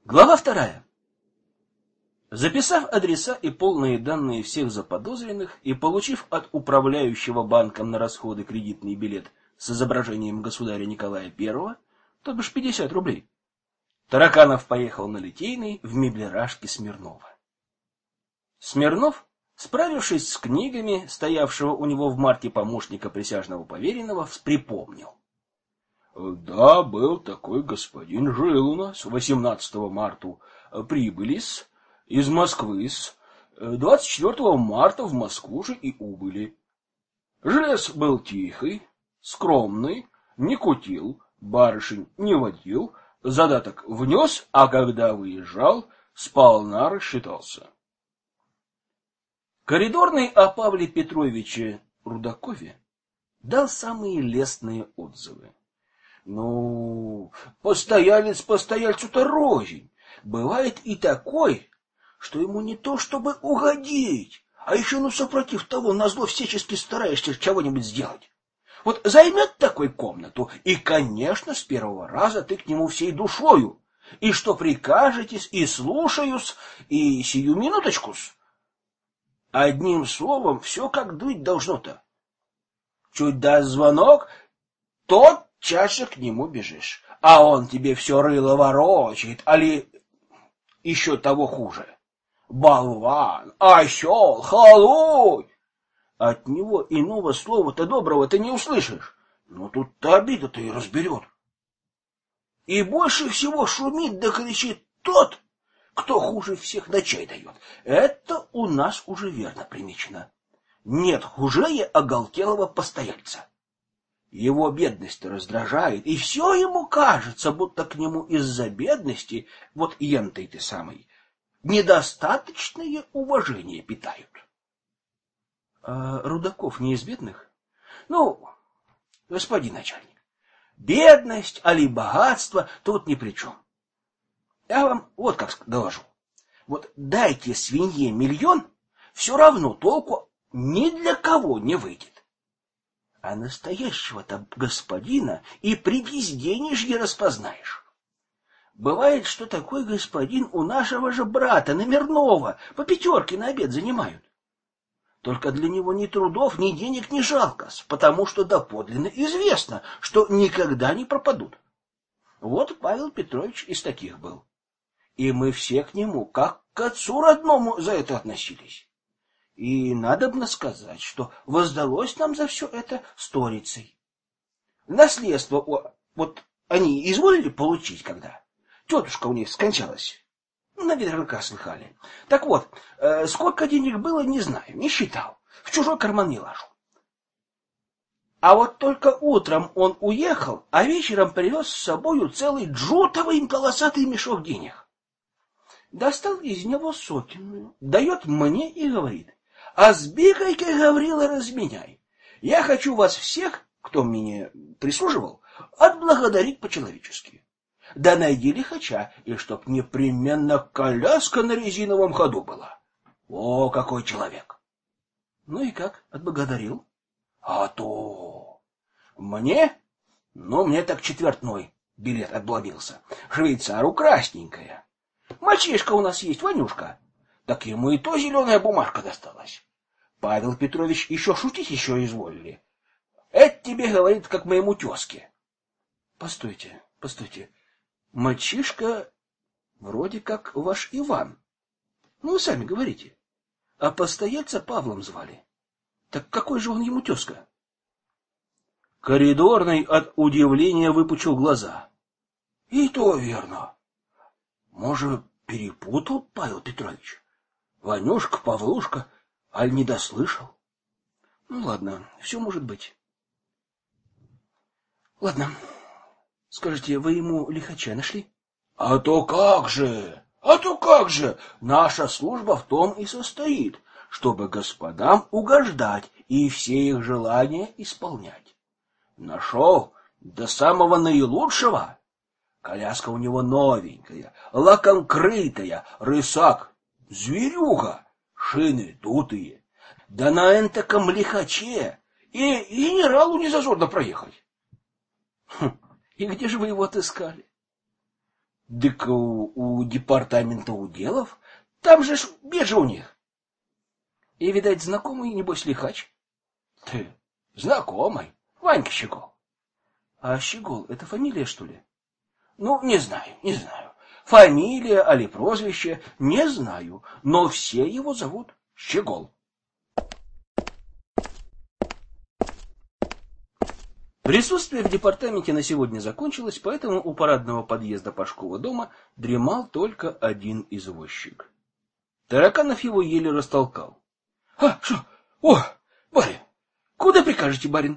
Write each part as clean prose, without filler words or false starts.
Глава 2. Записав адреса и полные данные всех заподозренных и получив от управляющего банком на расходы кредитный билет с изображением государя Николая I, то бишь 50 рублей, Тараканов поехал на Литейный в меблерашке Смирнова. Смирнов, справившись с книгами, стоявшего у него в марте помощника присяжного поверенного, припомнил. Да, был такой господин, жил у нас 18 марта, прибыли-с из Москвы-с, 24 марта в Москву же и убыли. Желез был тихий, скромный, не кутил, барышень не водил, задаток внес, а когда выезжал, сполна рассчитался. Коридорный о Павле Петровиче Рудакове дал самые лестные отзывы. Постоялец постояльцу-то рознь. Бывает и такой, что ему не то чтобы угодить, а еще, сопротив того, назло всячески стараешься чего-нибудь сделать. Вот займет такой комнату, и, конечно, с первого раза ты к нему всей душою, и что прикажетесь, и слушаюсь, и сию минуточку-с. Одним словом, все как быть должно-то. Чуть даст звонок, тотчас же к нему бежишь, а он тебе все рыло ворочает, али еще того хуже. Болван, осел, халуй! От него иного слова-то доброго-то не услышишь, но тут-то обида-то и разберет. И больше всего шумит да кричит тот, кто хуже всех на чай дает. Это у нас уже верно примечено. Нет хужее оголтелого постояльца. Его бедность раздражает, и все ему кажется, будто к нему из-за бедности, вот ентой ты самой, недостаточное уважение питают. А Рудаков не из бедных? Господин начальник, бедность, али богатство тут ни при чем. Я вам вот как доложу. Вот дайте свинье миллион, все равно толку ни для кого не выйдет. А настоящего-то господина и при безденежье распознаешь. Бывает, что такой господин у нашего же брата Номерного по пятерке на обед занимают. Только для него ни трудов, ни денег не жалко, потому что доподлинно известно, что никогда не пропадут. Вот Павел Петрович из таких был. И мы все к нему, как к отцу родному, за это относились. И надобно сказать, что воздалось нам за все это сторицей. Наследство вот они изволили получить, когда тетушка у них скончалась. Наверняка слыхали. Так вот, сколько денег было, не знаю, не считал. В чужой карман не ложу. А вот только утром он уехал, а вечером привез с собою целый джутовый полосатый мешок денег. Достал из него сотенную, дает мне и говорит: а сбегай-ка, Гаврила, разменяй. Я хочу вас всех, кто мне прислуживал, отблагодарить по-человечески. Да найди лихача, и чтоб непременно коляска на резиновом ходу была. О, какой человек! Ну и как, отблагодарил? А то... Мне так четвертной билет отблобился. Швейцару красненькая. Мальчишка у нас есть, Ванюшка. Так ему и то зеленая бумажка досталась. Павел Петрович еще шутить изволили. Это тебе, говорит, как моему тезке. Постойте. Мальчишка вроде как ваш Иван. Вы сами говорите. А постояльца Павлом звали. Так какой же он ему тезка? Коридорный от удивления выпучил глаза. И то верно. Может, перепутал Павел Петрович? Ванюшка, Павлушка, аль не дослышал? Ладно, все может быть. Ладно, скажите, вы ему лихача нашли? А то как же! Наша служба в том и состоит, чтобы господам угождать и все их желания исполнять. Нашел до самого наилучшего. Коляска у него новенькая, лаком крытая, рысак, зверюга, шины дутые. Да на энтаком лихаче и генералу не зазорно проехать. И где же вы его отыскали? Дык у департамента уделов, там же ж биржа у них. И, видать, знакомый, небось, лихач. Ты знакомый, Ванька Щегол. А Щегол — это фамилия, что ли? Ну, не знаю. Фамилия али прозвище, не знаю, но все его зовут Щегол. Присутствие в департаменте на сегодня закончилось, поэтому у парадного подъезда Пашкова дома дремал только один извозчик. Тараканов его еле растолкал. — Что? О, барин! Куда прикажете, барин?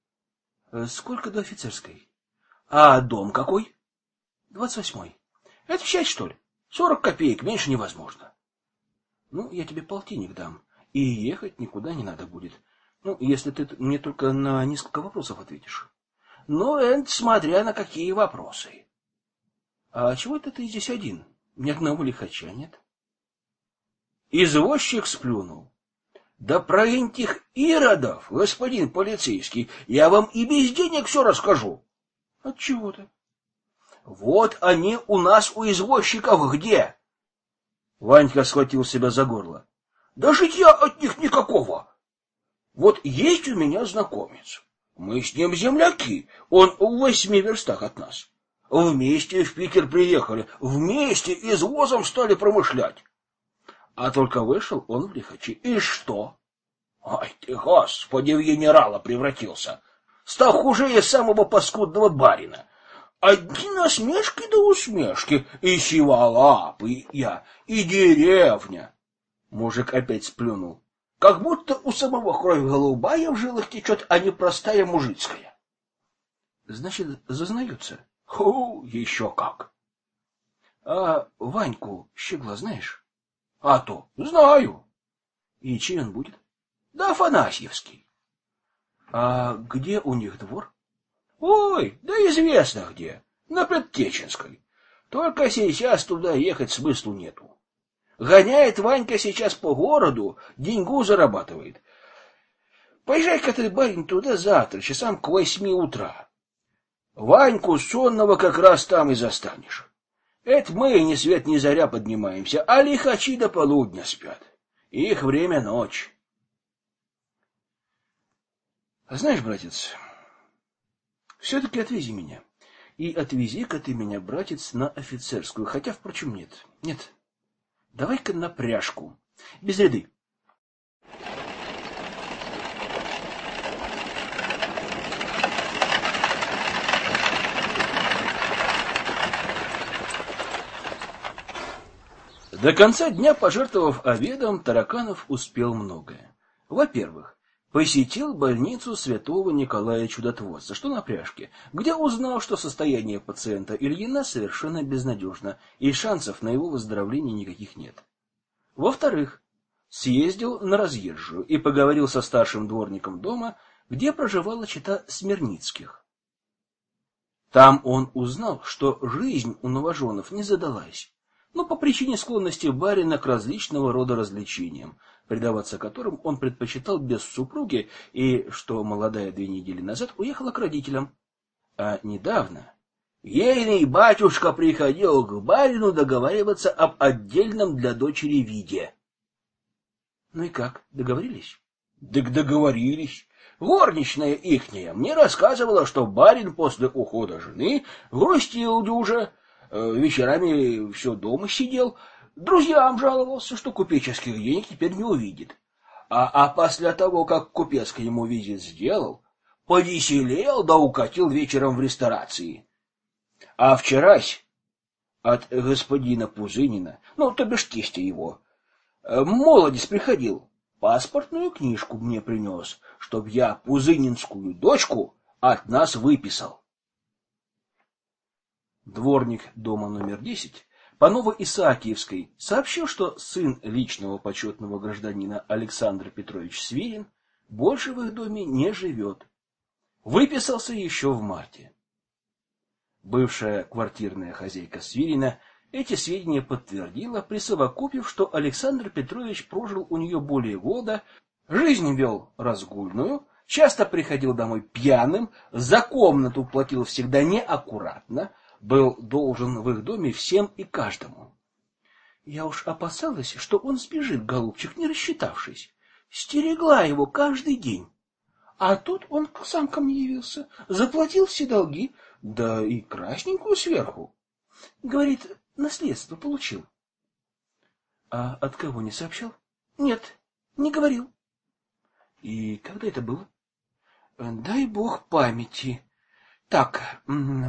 — Сколько до Офицерской? — А дом какой? — 28-й. — Это в часть, что ли? 40 копеек, меньше невозможно. — Ну, я тебе полтинник дам, и ехать никуда не надо будет. Ну, если ты мне только на несколько вопросов ответишь. Ну, это смотря на какие вопросы. А чего это ты здесь один? Ни одного лихача нет? Извозчик сплюнул. Да про этих иродов, господин полицейский, я вам и без денег все расскажу. Отчего-то? Вот они у нас у извозчиков где? Ванька схватил себя за горло. Да житья от них никакого. Вот есть у меня знакомец. Мы с ним земляки. Он в 8 верстах от нас. Вместе в Питер приехали. Вместе извозом стали промышлять. А только вышел он в лихачи. И что? Ой ты, господи, в генерала превратился. Стал хуже и самого паскудного барина. Одни насмешки да усмешки. И сиволапый я, и деревня. Мужик опять сплюнул. Как будто у самого кровь голубая в жилах течет, а не простая мужицкая. Значит, зазнаются? Еще как. А Ваньку Щегла знаешь? А то знаю. И чей он будет? Да Афанасьевский. А где у них двор? Ой, да известно где. На Предтеченской. Только сейчас туда ехать смыслу нету. Гоняет Ванька сейчас по городу, деньгу зарабатывает. Поезжай-ка ты, барин, туда завтра, часам к 8 утра. Ваньку сонного как раз там и застанешь. Это мы ни свет ни заря поднимаемся, а лихачи до полудня спят. Их время ночь. А знаешь, братец, все-таки отвези меня. И отвези-ка ты меня, братец, на Офицерскую. Хотя, впрочем, нет. Давай-ка на пряжку. Без ряды. До конца дня, пожертвовав обедом, Тараканов успел многое. Во-первых, посетил больницу святого Николая Чудотворца, что на Пряжке, где узнал, что состояние пациента Ильина совершенно безнадежно, и шансов на его выздоровление никаких нет. Во-вторых, съездил на Разъезжую и поговорил со старшим дворником дома, где проживала чета Смирницких. Там он узнал, что жизнь у новоженов не задалась, но по причине склонности барина к различного рода развлечениям, предаваться которым он предпочитал без супруги, и что молодая 2 недели назад уехала к родителям. А недавно ейный батюшка приходил к барину договариваться об отдельном для дочери виде. Ну и как, договорились? Так договорились. Горничная ихняя мне рассказывала, что барин после ухода жены грустил дюже, вечерами все дома сидел, друзьям жаловался, что купеческих денег теперь не увидит. А после того, как купец к нему визит сделал, повеселел да укатил вечером в ресторации. А вчерась от господина Пузынина, то бишь тестя его, молодец приходил, паспортную книжку мне принес, чтоб я пузынинскую дочку от нас выписал. Дворник дома номер 10 по Новоисаакиевской сообщил, что сын личного почетного гражданина Александр Петрович Свирин больше в их доме не живет. Выписался еще в марте. Бывшая квартирная хозяйка Свирина эти сведения подтвердила, присовокупив, что Александр Петрович прожил у нее более года, жизнь вел разгульную, часто приходил домой пьяным, за комнату платил всегда неаккуратно, был должен в их доме всем и каждому. Я уж опасалась, что он сбежит, голубчик, не рассчитавшись. Стерегла его каждый день. А тут он сам ко мне явился, заплатил все долги, да и красненькую сверху. Говорит, наследство получил. А от кого не сообщал? Нет, не говорил. И когда это было? Дай бог памяти. Так,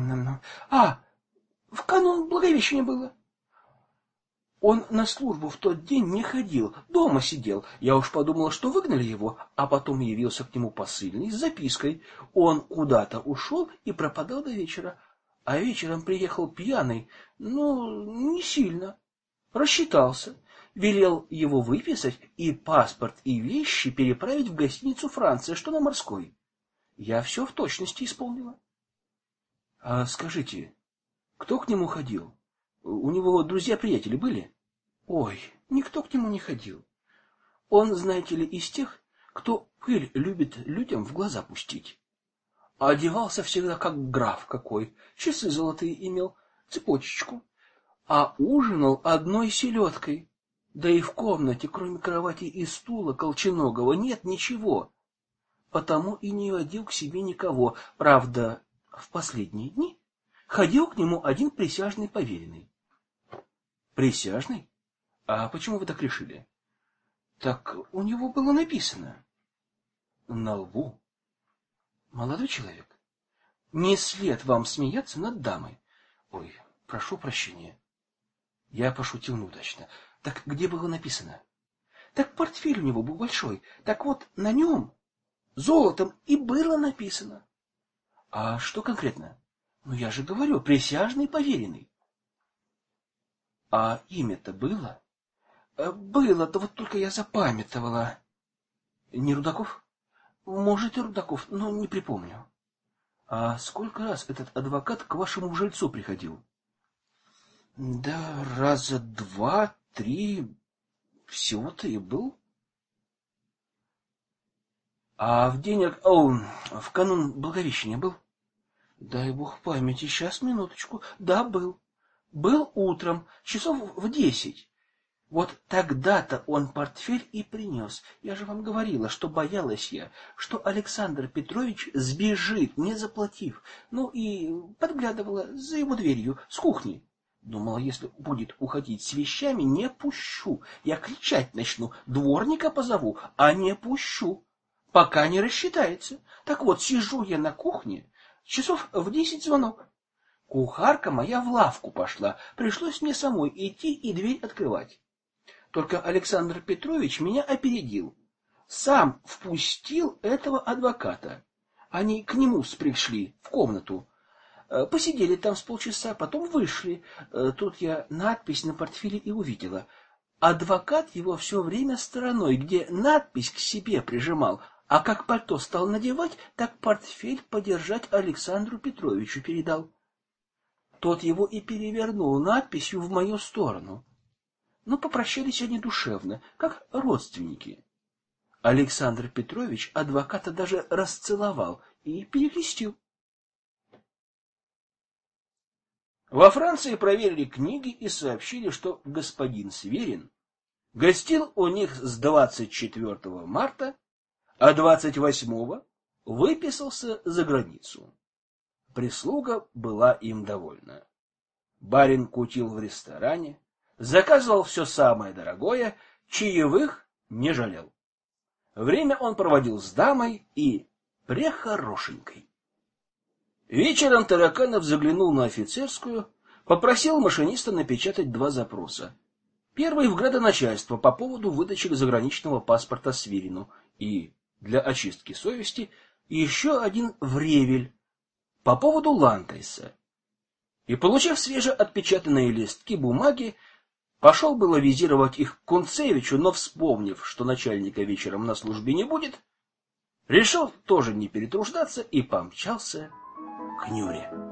в канун Благовещения было. Он на службу в тот день не ходил, дома сидел. Я уж подумала, что выгнали его, а потом явился к нему посыльный с запиской. Он куда-то ушел и пропадал до вечера. А вечером приехал пьяный, не сильно. Рассчитался, велел его выписать и паспорт, и вещи переправить в гостиницу «Франция», что на Морской. Я все в точности исполнила. А скажите, кто к нему ходил? У него друзья-приятели были? Ой, никто к нему не ходил. Он, знаете ли, из тех, кто пыль любит людям в глаза пустить. А одевался всегда как граф какой, часы золотые имел, цепочечку. А ужинал одной селедкой. Да и в комнате, кроме кровати и стула колченогого, нет ничего. Потому и не водил к себе никого. Правда, в последние дни ходил к нему один присяжный поверенный. Присяжный? А почему вы так решили? Так у него было написано. На лбу. Молодой человек, не след вам смеяться над дамой. Ой, прошу прощения. Я пошутил неудачно. Так где было написано? Так портфель у него был большой. Так вот, на нем золотом и было написано. А что конкретно? Я же говорю, присяжный поверенный. А имя-то было? Было-то, вот только я запамятовала. Не Рудаков? Может, и Рудаков, но не припомню. А сколько раз этот адвокат к вашему жильцу приходил? Да раза 2-3 всего-то и был. А в день, в канун Благовещения был? Дай бог памяти, сейчас, минуточку. Да, был. Был утром, часов в 10. Вот тогда-то он портфель и принес. Я же вам говорила, что боялась я, что Александр Петрович сбежит, не заплатив. И подглядывала за его дверью с кухни. Думала, если будет уходить с вещами, не пущу. Я кричать начну, дворника позову, а не пущу, пока не рассчитается. Так вот, сижу я на кухне, часов в 10 звонок. Кухарка моя в лавку пошла, пришлось мне самой идти и дверь открывать. Только Александр Петрович меня опередил. Сам впустил этого адвоката. Они к нему пришли в комнату. Посидели там с полчаса, потом вышли. Тут я надпись на портфеле и увидела. Адвокат его все время стороной, где надпись к себе прижимал, а как пальто стал надевать, так портфель подержать Александру Петровичу передал. Тот его и перевернул надписью в мою сторону. Попрощались они душевно, как родственники. Александр Петрович адвоката даже расцеловал и перекрестил. Во Франции проверили книги и сообщили, что господин Сверин гостил у них с 24 марта, а 28-го выписался за границу. Прислуга была им довольна. Барин кутил в ресторане, заказывал все самое дорогое, чаевых не жалел. Время он проводил с дамой и прехорошенькой. Вечером Тараканов заглянул на офицерскую, попросил машиниста напечатать 2 запроса. Первый в градоначальство по поводу выдачи заграничного паспорта Сверину и, для очистки совести, еще один в Ревель по поводу Лантайса. И, получив свежеотпечатанные листки бумаги, пошел было визировать их к Кунцевичу, но, вспомнив, что начальника вечером на службе не будет, решил тоже не перетруждаться и помчался к Нюре.